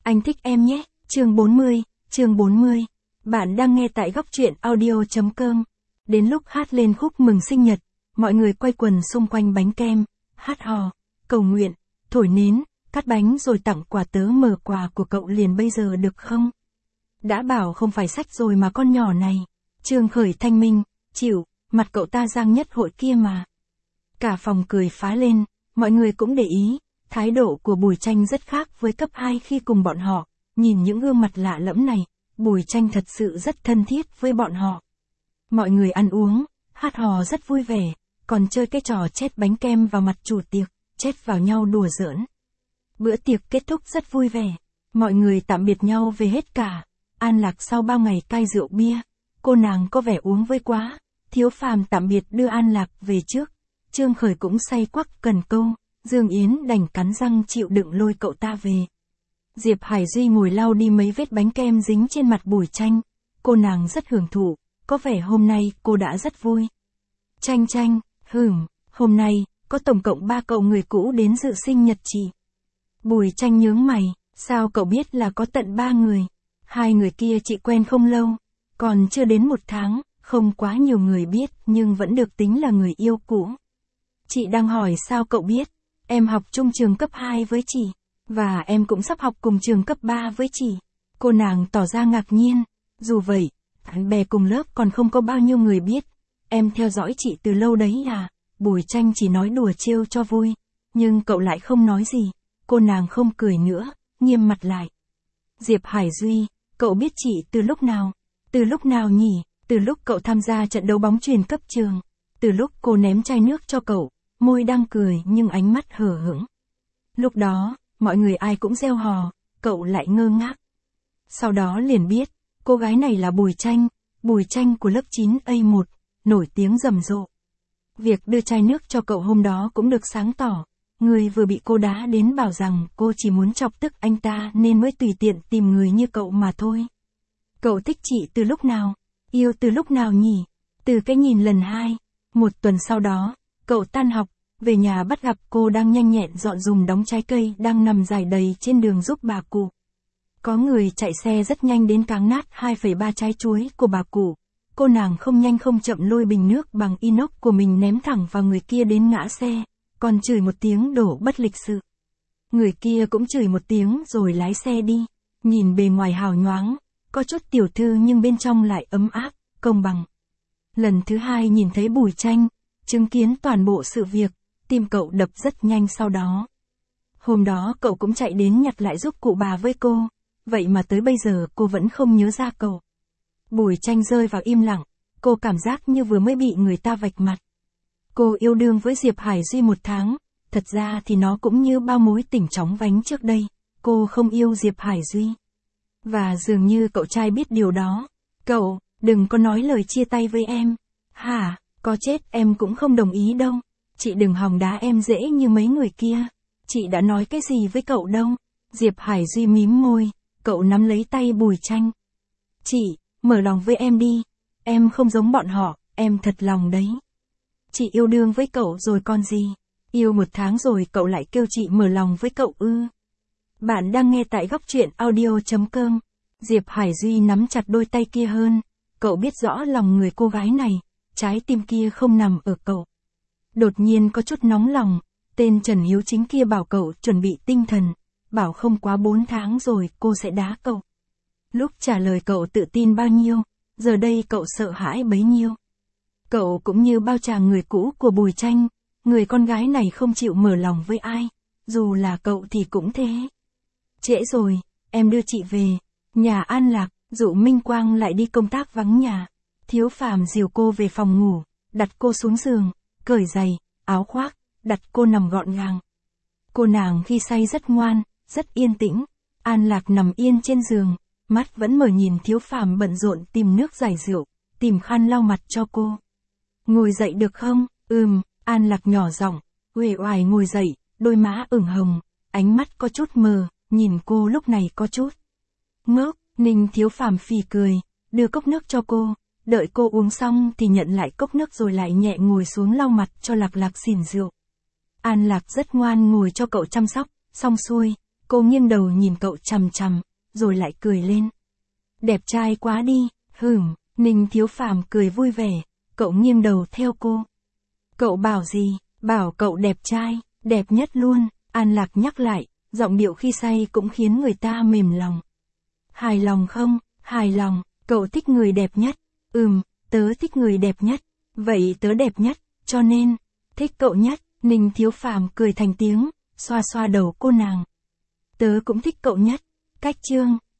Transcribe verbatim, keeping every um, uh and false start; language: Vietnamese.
Anh thích em nhé, chương bốn mươi, chương bốn mươi. Bạn đang nghe tại góc truyện audio.com. Đến lúc hát lên khúc mừng sinh nhật, mọi người quay quần xung quanh bánh kem, hát hò, cầu nguyện, thổi nến, cắt bánh rồi tặng quà. Tớ mở quà của cậu liền bây giờ được không? Đã bảo không phải sách rồi mà con nhỏ này. Trương Khởi thanh minh, chịu, mặt cậu ta giang nhất hội kia mà. Cả phòng cười phá lên, mọi người cũng để ý, thái độ của Bùi Tranh rất khác với cấp hai khi cùng bọn họ. Nhìn những gương mặt lạ lẫm này, Bùi Tranh thật sự rất thân thiết với bọn họ. Mọi người ăn uống, hát hò rất vui vẻ, còn chơi cái trò chét bánh kem vào mặt chủ tiệc, chét vào nhau đùa giỡn. Bữa tiệc kết thúc rất vui vẻ, mọi người tạm biệt nhau về hết cả. An Lạc sau bao ngày cai rượu bia, cô nàng có vẻ uống vơi quá, Thiếu Phàm tạm biệt đưa An Lạc về trước. Trương Khởi cũng say quắc cần câu, Dương Yến đành cắn răng chịu đựng lôi cậu ta về. Diệp Hải Duy ngồi lau đi mấy vết bánh kem dính trên mặt Bùi Tranh, cô nàng rất hưởng thụ, có vẻ hôm nay cô đã rất vui. Tranh Tranh, hửm, hôm nay, có tổng cộng ba cậu người cũ đến dự sinh nhật chị. Bùi Tranh nhướng mày, sao cậu biết là có tận ba người? Hai người kia chị quen không lâu, còn chưa đến một tháng, không quá nhiều người biết nhưng vẫn được tính là người yêu cũ. Chị đang hỏi sao cậu biết, em học chung trường cấp hai với chị, và em cũng sắp học cùng trường cấp ba với chị. Cô nàng tỏ ra ngạc nhiên, dù vậy, bạn bè cùng lớp còn không có bao nhiêu người biết. Em theo dõi chị từ lâu đấy à? Bùi Tranh chỉ nói đùa trêu cho vui, nhưng cậu lại không nói gì. Cô nàng không cười nữa, nghiêm mặt lại. Diệp Hải Duy, cậu biết chị từ lúc nào? Từ lúc nào nhỉ? Từ lúc cậu tham gia trận đấu bóng chuyền cấp trường. Từ lúc cô ném chai nước cho cậu, môi đang cười nhưng ánh mắt hờ hững. Lúc đó, mọi người ai cũng reo hò, cậu lại ngơ ngác. Sau đó liền biết, cô gái này là Bùi Tranh, Bùi Tranh của lớp chín A một, nổi tiếng rầm rộ. Việc đưa chai nước cho cậu hôm đó cũng được sáng tỏ. Người vừa bị cô đá đến bảo rằng cô chỉ muốn chọc tức anh ta nên mới tùy tiện tìm người như cậu mà thôi. Cậu thích chị từ lúc nào? Yêu từ lúc nào nhỉ? Từ cái nhìn lần hai. Một tuần sau đó, cậu tan học, về nhà bắt gặp cô đang nhanh nhẹn dọn dùm đống trái cây đang nằm rải đầy trên đường giúp bà cụ. Có người chạy xe rất nhanh đến cáng nát hai phẩy ba trái chuối của bà cụ. Cô nàng không nhanh không chậm lôi bình nước bằng inox của mình ném thẳng vào người kia đến ngã xe, còn chửi một tiếng đổ bất lịch sự. Người kia cũng chửi một tiếng rồi lái xe đi. Nhìn bề ngoài hào nhoáng, có chút tiểu thư nhưng bên trong lại ấm áp, công bằng. Lần thứ hai nhìn thấy Bùi Tranh, chứng kiến toàn bộ sự việc, tim cậu đập rất nhanh sau đó. Hôm đó cậu cũng chạy đến nhặt lại giúp cụ bà với cô, vậy mà tới bây giờ cô vẫn không nhớ ra cậu. Bùi Tranh rơi vào im lặng, cô cảm giác như vừa mới bị người ta vạch mặt. Cô yêu đương với Diệp Hải Duy một tháng, thật ra thì nó cũng như bao mối tình chóng vánh trước đây, cô không yêu Diệp Hải Duy. Và dường như cậu trai biết điều đó. Cậu, đừng có nói lời chia tay với em. Hả, có chết em cũng không đồng ý đâu. Chị đừng hòng đá em dễ như mấy người kia. Chị đã nói cái gì với cậu đâu. Diệp Hải Duy mím môi, cậu nắm lấy tay Bùi Tranh. Chị, mở lòng với em đi. Em không giống bọn họ, em thật lòng đấy. Chị yêu đương với cậu rồi còn gì. Yêu một tháng rồi cậu lại kêu chị mở lòng với cậu ư. Bạn đang nghe tại góc truyện audio.com. Diệp Hải Duy nắm chặt đôi tay kia hơn. Cậu biết rõ lòng người cô gái này, trái tim kia không nằm ở cậu. Đột nhiên có chút nóng lòng, tên Trần Hiếu Chính kia bảo cậu chuẩn bị tinh thần, bảo không quá bốn tháng rồi cô sẽ đá cậu. Lúc trả lời cậu tự tin bao nhiêu, giờ đây cậu sợ hãi bấy nhiêu. Cậu cũng như bao chàng người cũ của Bùi Tranh, người con gái này không chịu mở lòng với ai, dù là cậu thì cũng thế. Trễ rồi, em đưa chị về. Nhà An Lạc, Dụ Minh Quang lại đi công tác vắng nhà. Thiếu Phàm dìu cô về phòng ngủ, đặt cô xuống giường, cởi giày, áo khoác, đặt cô nằm gọn gàng. Cô nàng khi say rất ngoan, rất yên tĩnh. An Lạc nằm yên trên giường, mắt vẫn mở nhìn Thiếu Phàm bận rộn tìm nước giải rượu, tìm khăn lau mặt cho cô. Ngồi dậy được không? Ừm, An Lạc nhỏ giọng, uể oải ngồi dậy, đôi má ửng hồng, ánh mắt có chút mờ, nhìn cô lúc này có chút ngốc. Ninh Thiếu Phàm phì cười, đưa cốc nước cho cô, đợi cô uống xong thì nhận lại cốc nước rồi lại nhẹ ngồi xuống lau mặt cho Lạc Lạc xỉn rượu. An Lạc rất ngoan ngồi cho cậu chăm sóc, xong xuôi, Cô nghiêng đầu nhìn cậu chằm chằm, rồi lại cười lên. Đẹp trai quá đi, hửm, Ninh Thiếu Phàm cười vui vẻ, cậu nghiêng đầu theo cô. Cậu bảo gì? Bảo cậu đẹp trai, đẹp nhất luôn, An Lạc nhắc lại, giọng điệu khi say cũng khiến người ta mềm lòng. Hài lòng không? Hài lòng, cậu thích người đẹp nhất. Ừm, tớ thích người đẹp nhất. Vậy tớ đẹp nhất, cho nên, thích cậu nhất. Ninh Thiếu Phàm cười thành tiếng, xoa xoa đầu cô nàng. Tớ cũng thích cậu nhất. Cách chương